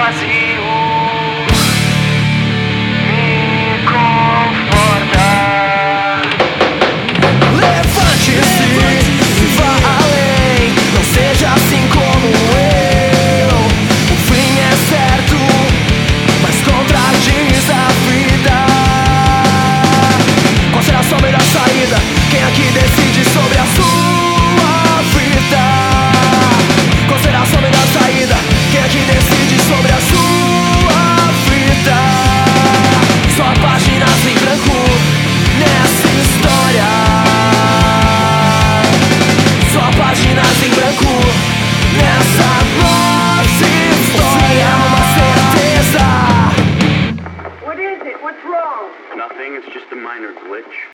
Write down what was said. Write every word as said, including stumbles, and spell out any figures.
vazio me conforta. Levante-se e vá além, não seja assim como eu. O fim é certo, mas contradiz a vida. Qual será a sua melhor saída? Quem aqui decide sobre a sua vida? Qual será a sua melhor saída? Quem aqui decide sobre a sua vida? Só páginas em branco nessa história. Só páginas em branco nessa nossa história. Uma certeza. What is it? What's wrong? Nothing, it's just a minor glitch.